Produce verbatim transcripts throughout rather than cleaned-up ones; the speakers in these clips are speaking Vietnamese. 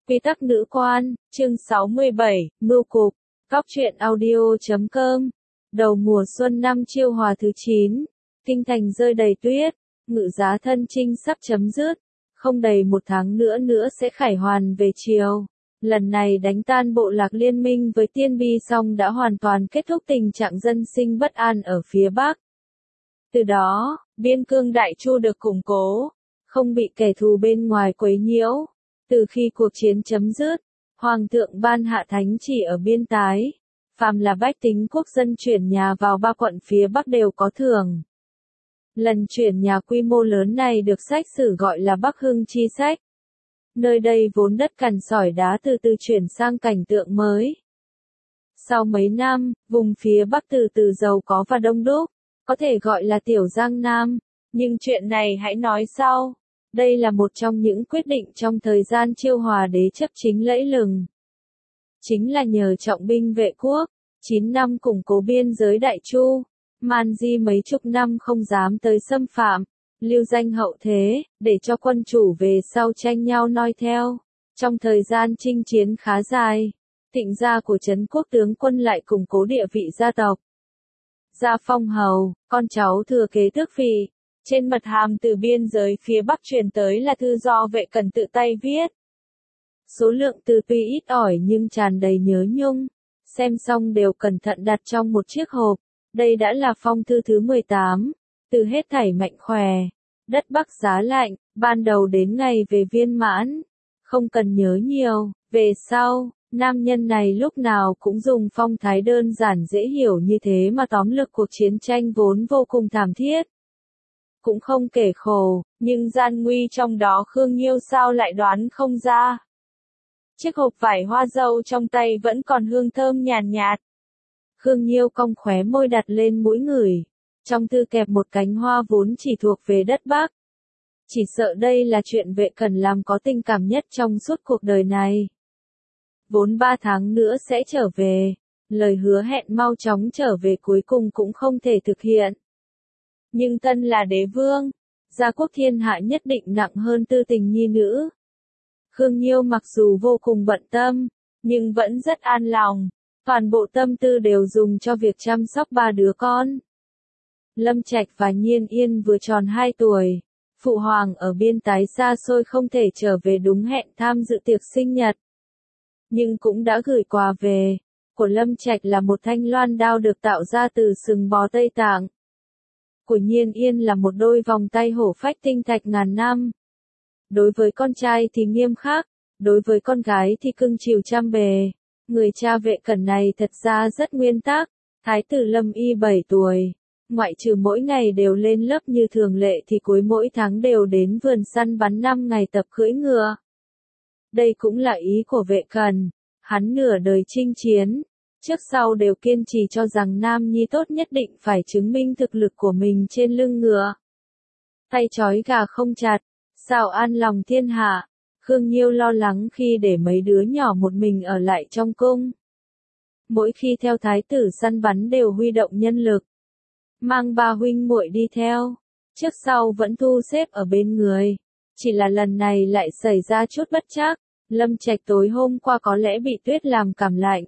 Quy tắc nữ quan, chương sáu mươi bảy, mưu cục, Cóc truyện audio chấm com. Đầu mùa xuân năm Chiêu Hòa thứ chín, kinh thành rơi đầy tuyết, ngự giá thân chinh sắp chấm dứt, không đầy một tháng nữa nữa sẽ khải hoàn về triều. Lần này đánh tan bộ lạc liên minh với Tiên Bi xong đã hoàn toàn kết thúc tình trạng dân sinh bất an ở phía Bắc. Từ đó, biên cương Đại Chu được củng cố, không bị kẻ thù bên ngoài quấy nhiễu. Từ khi cuộc chiến chấm dứt, Hoàng thượng ban hạ thánh chỉ ở biên tái, phàm là bách tính quốc dân chuyển nhà vào ba quận phía Bắc đều có thưởng. Lần chuyển nhà quy mô lớn này được sách sử gọi là Bắc Hưng chi sách. Nơi đây vốn đất cằn sỏi đá từ từ chuyển sang cảnh tượng mới. Sau mấy năm, vùng phía Bắc từ từ giàu có và đông đúc, có thể gọi là Tiểu Giang Nam, nhưng chuyện này hãy nói sau. Đây là một trong những quyết định trong thời gian Chiêu Hòa đế chấp chính lẫy lừng. Chính là nhờ trọng binh vệ quốc, chín năm củng cố biên giới Đại Chu, man di mấy chục năm không dám tới xâm phạm, lưu danh hậu thế, để cho quân chủ về sau tranh nhau noi theo. Trong thời gian chinh chiến khá dài, Thịnh gia của Trấn Quốc tướng quân lại củng cố địa vị gia tộc. Gia phong hầu, con cháu thừa kế tước vị. Trên mật hàm từ biên giới phía Bắc truyền tới là thư do Vệ Cẩn tự tay viết. Số lượng từ tuy ít ỏi nhưng tràn đầy nhớ nhung, xem xong đều cẩn thận đặt trong một chiếc hộp. Đây đã là phong thư thứ mười tám, từ hết thảy mạnh khỏe, đất Bắc giá lạnh, ban đầu đến ngày về viên mãn. Không cần nhớ nhiều, về sau, nam nhân này lúc nào cũng dùng phong thái đơn giản dễ hiểu như thế mà tóm lược cuộc chiến tranh vốn vô cùng thảm thiết. Cũng không kể khổ, nhưng gian nguy trong đó Khương Nhiêu sao lại đoán không ra. Chiếc hộp vải hoa dâu trong tay vẫn còn hương thơm nhàn nhạt. Khương Nhiêu cong khóe môi đặt lên mũi ngửi, trong thư kẹp một cánh hoa vốn chỉ thuộc về đất Bắc. Chỉ sợ đây là chuyện Vệ Cẩn làm có tình cảm nhất trong suốt cuộc đời này. Vốn ba tháng nữa sẽ trở về, lời hứa hẹn mau chóng trở về cuối cùng cũng không thể thực hiện. Nhưng thân là đế vương, gia quốc thiên hạ nhất định nặng hơn tư tình nhi nữ. Khương Nhiêu mặc dù vô cùng bận tâm, nhưng vẫn rất an lòng, toàn bộ tâm tư đều dùng cho việc chăm sóc ba đứa con. Lâm Trạch và Nhiên Yên vừa tròn hai tuổi, phụ hoàng ở biên tái xa xôi không thể trở về đúng hẹn tham dự tiệc sinh nhật. Nhưng cũng đã gửi quà về, của Lâm Trạch là một thanh loan đao được tạo ra từ sừng bò Tây Tạng. Của Nhiên Yên là một đôi vòng tay hổ phách tinh thạch ngàn năm. Đối với con trai thì nghiêm khắc, đối với con gái thì cưng chiều trăm bề. Người cha Vệ Cẩn này thật ra rất nguyên tắc. Thái tử Lâm Y bảy tuổi, ngoại trừ mỗi ngày đều lên lớp như thường lệ thì cuối mỗi tháng đều đến vườn săn bắn năm ngày tập cưỡi ngựa. Đây cũng là ý của Vệ Cẩn, hắn nửa đời chinh chiến, trước sau đều kiên trì cho rằng nam nhi tốt nhất định phải chứng minh thực lực của mình trên lưng ngựa. Tay trói gà không chặt, sao an lòng thiên hạ. Khương Nhiêu lo lắng khi để mấy đứa nhỏ một mình ở lại trong cung. Mỗi khi theo thái tử săn bắn đều huy động nhân lực, mang ba huynh muội đi theo, trước sau vẫn thu xếp ở bên người. Chỉ là lần này lại xảy ra chút bất trắc, Lâm Trạch tối hôm qua có lẽ bị tuyết làm cảm lạnh.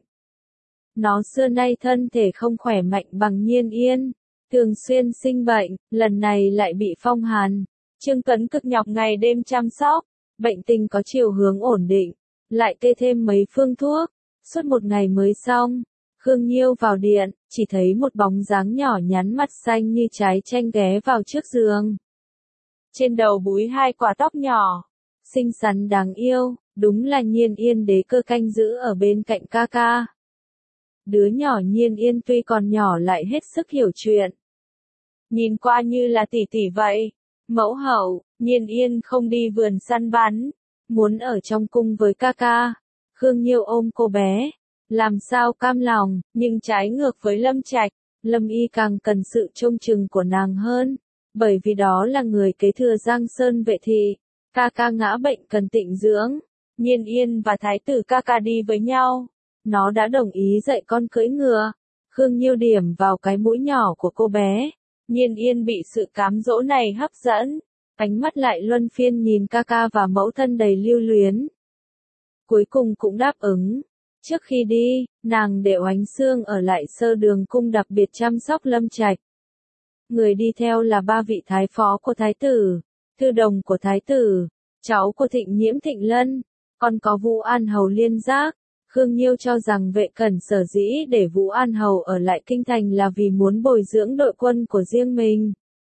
Nó xưa nay thân thể không khỏe mạnh bằng Nhiên Yên, thường xuyên sinh bệnh, lần này lại bị phong hàn. Trương Tuấn cực nhọc ngày đêm chăm sóc, bệnh tình có chiều hướng ổn định, lại kê thêm mấy phương thuốc, suốt một ngày mới xong. Khương Nhiêu vào điện, chỉ thấy một bóng dáng nhỏ nhắn mặt xanh như trái chanh ghé vào trước giường. Trên đầu búi hai quả tóc nhỏ, xinh xắn đáng yêu, đúng là Nhiên Yên đế cơ canh giữ ở bên cạnh ca ca. Đứa nhỏ Nhiên Yên tuy còn nhỏ lại hết sức hiểu chuyện. Nhìn qua như là tỷ tỷ vậy. Mẫu hậu, Nhiên Yên không đi vườn săn bắn, muốn ở trong cung với ca ca. Khương Nhiêu ôm cô bé, làm sao cam lòng, nhưng trái ngược với Lâm Trạch, Lâm Y càng cần sự trông chừng của nàng hơn, bởi vì đó là người kế thừa Giang Sơn Vệ thị. Ca ca ngã bệnh cần tịnh dưỡng, Nhiên Yên và thái tử ca ca đi với nhau. Nó đã đồng ý dạy con cưỡi ngựa. Khương Nhiêu điểm vào cái mũi nhỏ của cô bé. Nhiên Yên bị sự cám dỗ này hấp dẫn, ánh mắt lại luân phiên nhìn ca ca và mẫu thân đầy lưu luyến. cuối cùng cũng đáp ứng. Trước khi đi, nàng để Oánh Xương ở lại Sơ Đường cung đặc biệt chăm sóc Lâm Trạch. Người đi theo là ba vị thái phó của thái tử, thư đồng của thái tử, cháu của Thịnh Nhiễm Thịnh Lân, còn có Vũ An Hầu Liên Giác. Khương Nhiêu cho rằng Vệ Cẩn sở dĩ để Vũ An Hầu ở lại kinh thành là vì muốn bồi dưỡng đội quân của riêng mình.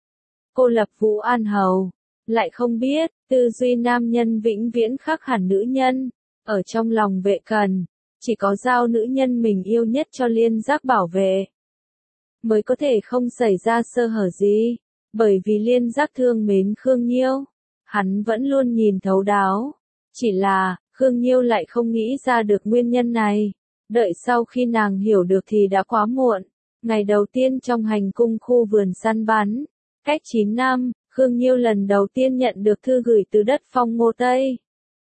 Cô lập Vũ An Hầu, lại không biết, tư duy nam nhân vĩnh viễn khác hẳn nữ nhân, ở trong lòng Vệ Cẩn, chỉ có giao nữ nhân mình yêu nhất cho Liên Giác bảo vệ, mới có thể không xảy ra sơ hở gì, bởi vì Liên Giác thương mến Khương Nhiêu, hắn vẫn luôn nhìn thấu đáo, chỉ là, Khương Nhiêu lại không nghĩ ra được nguyên nhân này, đợi sau khi nàng hiểu được thì đã quá muộn. Ngày đầu tiên trong hành cung khu vườn săn bắn, cách chín năm, Khương Nhiêu lần đầu tiên nhận được thư gửi từ đất Phong Ngô Tây.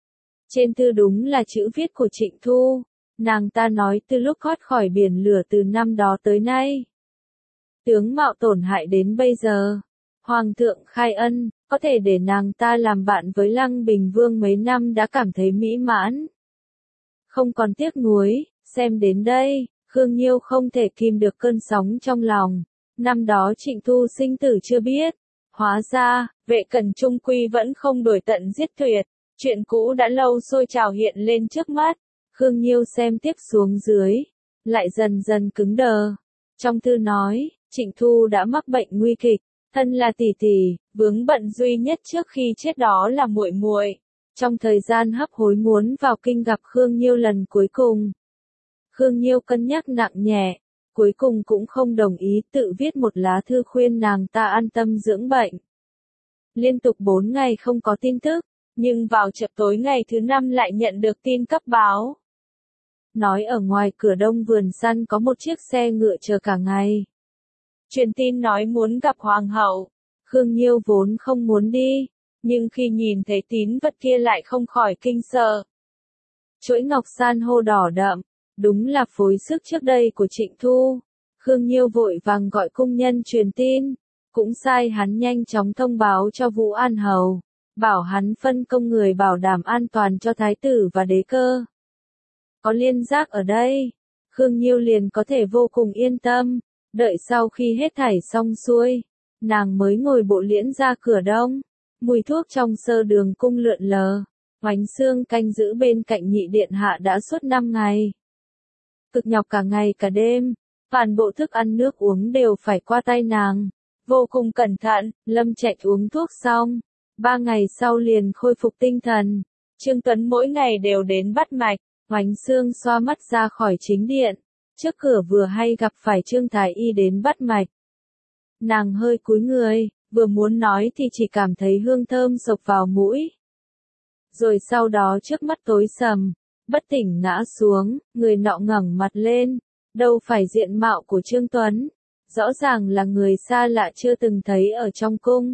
Trên thư đúng là chữ viết của Trịnh Thu, nàng ta nói từ lúc thoát khỏi biển lửa từ năm đó tới nay. Tướng mạo tổn hại đến bây giờ, Hoàng thượng khai ân, có thể để nàng ta làm bạn với Lăng Bình Vương mấy năm đã cảm thấy mỹ mãn. Không còn tiếc nuối, xem đến đây, Khương Nhiêu không thể kìm được cơn sóng trong lòng. Năm đó Trịnh Thu sinh tử chưa biết, hóa ra, Vệ Cẩn trung quy vẫn không đuổi tận giết tuyệt, chuyện cũ đã lâu sôi trào hiện lên trước mắt. Khương Nhiêu xem tiếp xuống dưới, lại dần dần cứng đờ. Trong thư nói, Trịnh Thu đã mắc bệnh nguy kịch, thân là tỷ tỷ, vướng bận duy nhất trước khi chết đó là muội muội. Trong thời gian hấp hối muốn vào kinh gặp Khương Nhiêu lần cuối cùng, Khương Nhiêu cân nhắc nặng nhẹ, cuối cùng cũng không đồng ý, tự viết một lá thư khuyên nàng ta an tâm dưỡng bệnh. Liên tục bốn ngày không có tin tức, nhưng vào chập tối ngày thứ năm lại nhận được tin cấp báo. Nói ở ngoài cửa đông vườn săn có một chiếc xe ngựa chờ cả ngày. Truyền tin nói muốn gặp hoàng hậu. Khương Nhiêu vốn không muốn đi, nhưng khi nhìn thấy tín vật kia lại không khỏi kinh sợ. Chuỗi ngọc san hô đỏ đậm, đúng là phối sức trước đây của Trịnh Thu. Khương Nhiêu vội vàng gọi cung nhân truyền tin, cũng sai hắn nhanh chóng thông báo cho Vũ An Hầu, bảo hắn phân công người bảo đảm an toàn cho thái tử và đế cơ. Có Liên Giác ở đây, Khương Nhiêu liền có thể vô cùng yên tâm. Đợi sau khi hết thảy xong xuôi, nàng mới ngồi bộ liễn ra cửa đông. Mùi thuốc trong Sơ Đường cung lượn lờ. Oánh Xương canh giữ bên cạnh nhị điện hạ đã suốt năm ngày. Cực nhọc cả ngày cả đêm, toàn bộ thức ăn nước uống đều phải qua tay nàng. Vô cùng cẩn thận, Lâm Trạch uống thuốc xong. Ba ngày sau liền khôi phục tinh thần. Trương Tuấn mỗi ngày đều đến bắt mạch. Oánh Xương xoa mắt ra khỏi chính điện. Trước cửa vừa hay gặp phải Trương Thái Y đến bắt mạch. Nàng hơi cúi người, vừa muốn nói thì chỉ cảm thấy hương thơm sộc vào mũi. Rồi sau đó trước mắt tối sầm, bất tỉnh ngã xuống, người nọ ngẩng mặt lên, đâu phải diện mạo của Trương Tuấn, rõ ràng là người xa lạ chưa từng thấy ở trong cung.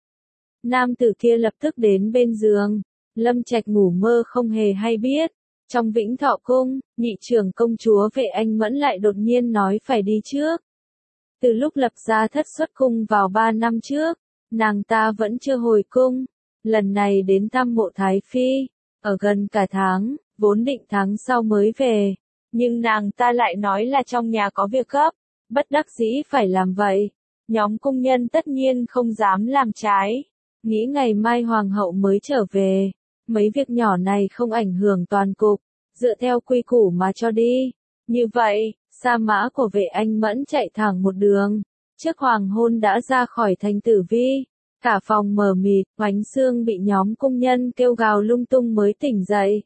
Nam tử kia lập tức đến bên giường, Lâm Trạch ngủ mơ không hề hay biết. Trong Vĩnh Thọ cung, nhị trưởng công chúa Vệ Anh Mẫn lại đột nhiên nói phải đi trước. Từ lúc lập gia thất xuất cung vào ba năm trước, nàng ta vẫn chưa hồi cung. Lần này đến thăm mộ Thái Phi, ở gần cả tháng, vốn định tháng sau mới về. Nhưng nàng ta lại nói là trong nhà có việc gấp, bất đắc dĩ phải làm vậy. Nhóm cung nhân tất nhiên không dám làm trái. Nghĩ ngày mai hoàng hậu mới trở về. Mấy việc nhỏ này không ảnh hưởng toàn cục, dựa theo quy củ mà cho đi. Như vậy, sa mã của Vệ Anh Mẫn chạy thẳng một đường. Trước hoàng hôn đã ra khỏi thành Tử Vi. Cả phòng mờ mịt, Oánh Xương bị nhóm cung nhân kêu gào lung tung mới tỉnh dậy.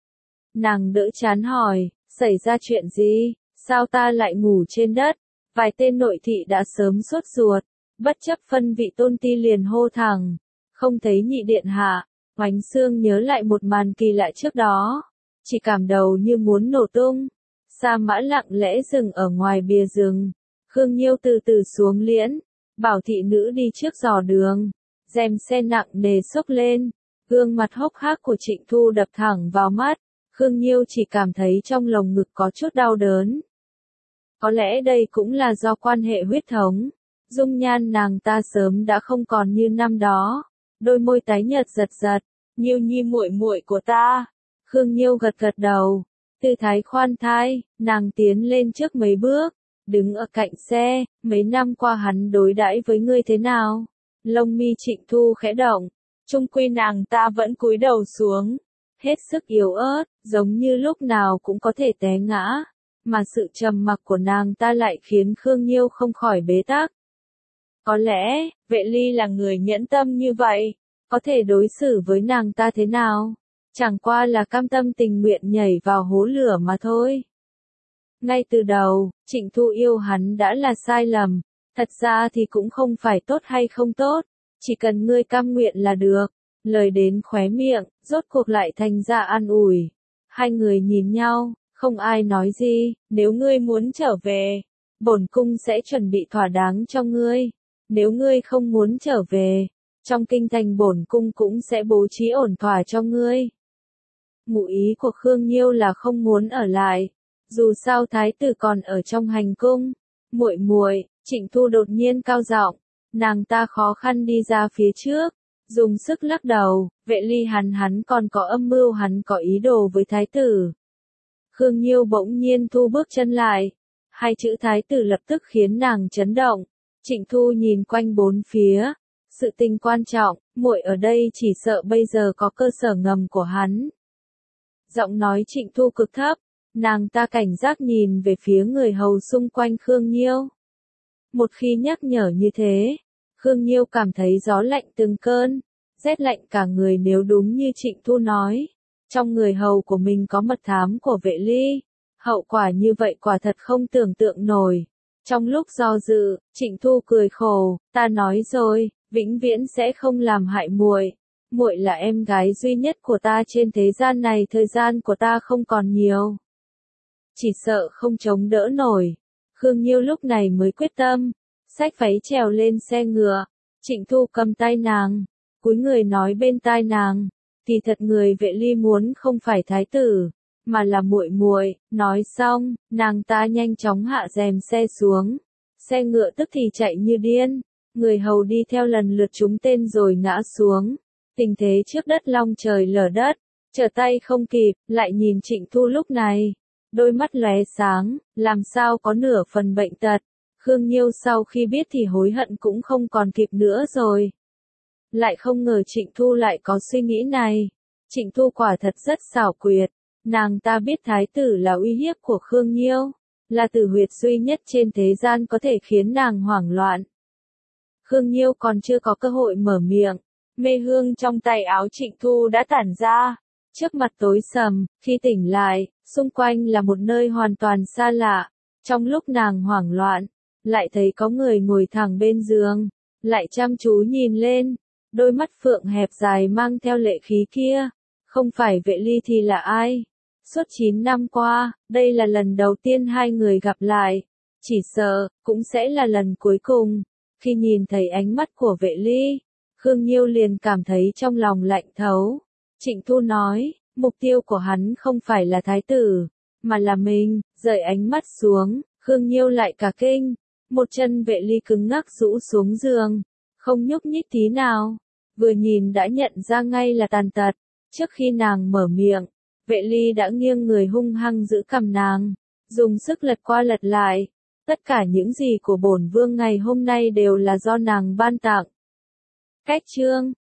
Nàng đỡ chán hỏi, xảy ra chuyện gì, sao ta lại ngủ trên đất? Vài tên nội thị đã sớm sốt ruột, bất chấp phân vị tôn ti liền hô thẳng, không thấy nhị điện hạ. Oánh Xương nhớ lại một màn kỳ lạ trước đó, chỉ cảm đầu như muốn nổ tung. Sa mã lặng lẽ dừng ở ngoài bìa rừng, Khương Nhiêu từ từ xuống liễn, bảo thị nữ đi trước dò đường, rèm xe nặng nề xốc lên, gương mặt hốc hác của Trịnh Thu đập thẳng vào mắt, Khương Nhiêu chỉ cảm thấy trong lồng ngực có chút đau đớn. Có lẽ đây cũng là do quan hệ huyết thống, dung nhan nàng ta sớm đã không còn như năm đó, đôi môi tái nhợt giật giật. Nhiêu Nhi muội muội của ta. Khương Nhiêu gật gật đầu, tư thái khoan thai, nàng tiến lên trước mấy bước, đứng ở cạnh xe, mấy năm qua hắn đối đãi với ngươi thế nào? Lông mi Trịnh Thu khẽ động, chung quy nàng ta vẫn cúi đầu xuống, hết sức yếu ớt, giống như lúc nào cũng có thể té ngã, mà sự trầm mặc của nàng ta lại khiến Khương Nhiêu không khỏi bế tắc. Có lẽ, Vệ Ly là người nhẫn tâm như vậy, có thể đối xử với nàng ta thế nào? Chẳng qua là cam tâm tình nguyện nhảy vào hố lửa mà thôi. Ngay từ đầu, Trịnh Thu yêu hắn đã là sai lầm, thật ra thì cũng không phải tốt hay không tốt, chỉ cần ngươi cam nguyện là được. Lời đến khóe miệng, rốt cuộc lại thành ra an ủi. Hai người nhìn nhau, không ai nói gì, nếu ngươi muốn trở về, bổn cung sẽ chuẩn bị thỏa đáng cho ngươi. Nếu ngươi không muốn trở về, trong kinh thành bổn cung cũng sẽ bố trí ổn thỏa cho ngươi. Ngụ ý của Khương Nhiêu là không muốn ở lại, dù sao thái tử còn ở trong hành cung. Muội muội, Trịnh Thu đột nhiên cao giọng, nàng ta khó khăn đi ra phía trước, dùng sức lắc đầu, Vệ Ly hắn hắn còn có âm mưu, hắn có ý đồ với thái tử. Khương Nhiêu bỗng nhiên thu bước chân lại, hai chữ thái tử lập tức khiến nàng chấn động. Trịnh Thu nhìn quanh bốn phía, sự tình quan trọng, muội ở đây chỉ sợ bây giờ có cơ sở ngầm của hắn. Giọng nói Trịnh Thu cực thấp, nàng ta cảnh giác nhìn về phía người hầu xung quanh Khương Nhiêu. Một khi nhắc nhở như thế, Khương Nhiêu cảm thấy gió lạnh từng cơn, rét lạnh cả người nếu đúng như Trịnh Thu nói. Trong người hầu của mình có mật thám của Vệ Ly, hậu quả như vậy quả thật không tưởng tượng nổi. Trong lúc do dự, Trịnh Thu cười khổ, ta nói rồi, vĩnh viễn sẽ không làm hại muội. Muội là em gái duy nhất của ta trên thế gian này, thời gian của ta không còn nhiều. Chỉ sợ không chống đỡ nổi. Khương Nhiêu lúc này mới quyết tâm, xách váy trèo lên xe ngựa. Trịnh Thu cầm tay nàng, cúi người nói bên tai nàng, thì thật người Vệ Ly muốn không phải thái tử, mà là muội muội. Nói xong, nàng ta nhanh chóng hạ rèm xe xuống, xe ngựa tức thì chạy như điên, người hầu đi theo lần lượt trúng tên rồi ngã xuống. Tình thế trước đất long trời lở đất, trở tay không kịp, lại nhìn Trịnh Thu lúc này, đôi mắt lóe sáng, làm sao có nửa phần bệnh tật. Khương Nhiêu sau khi biết thì hối hận cũng không còn kịp nữa rồi. Lại không ngờ Trịnh Thu lại có suy nghĩ này. Trịnh Thu quả thật rất xảo quyệt, nàng ta biết thái tử là uy hiếp của Khương Nhiêu, là tử huyệt duy nhất trên thế gian có thể khiến nàng hoảng loạn. Khương Nhiêu còn chưa có cơ hội mở miệng, mê hương trong tay áo Trịnh Thu đã tản ra, trước mặt tối sầm. Khi tỉnh lại, xung quanh là một nơi hoàn toàn xa lạ. Trong lúc nàng hoảng loạn, lại thấy có người ngồi thẳng bên giường, lại chăm chú nhìn lên, đôi mắt phượng hẹp dài mang theo lệ khí kia, không phải Vệ Ly thì là ai? Suốt chín năm qua, đây là lần đầu tiên hai người gặp lại, chỉ sợ cũng sẽ là lần cuối cùng. Khi nhìn thấy ánh mắt của Vệ Ly, Khương Nhiêu liền cảm thấy trong lòng lạnh thấu. Trịnh Thu nói, mục tiêu của hắn không phải là thái tử, mà là mình. Rời ánh mắt xuống, Khương Nhiêu lại cả kinh, một chân Vệ Ly cứng ngắc rũ xuống giường, không nhúc nhích tí nào, vừa nhìn đã nhận ra ngay là tàn tật. Trước khi nàng mở miệng, Vệ Ly đã nghiêng người hung hăng giữ cằm nàng, dùng sức lật qua lật lại. Tất cả những gì của bổn vương ngày hôm nay đều là do nàng ban tặng. Cách chương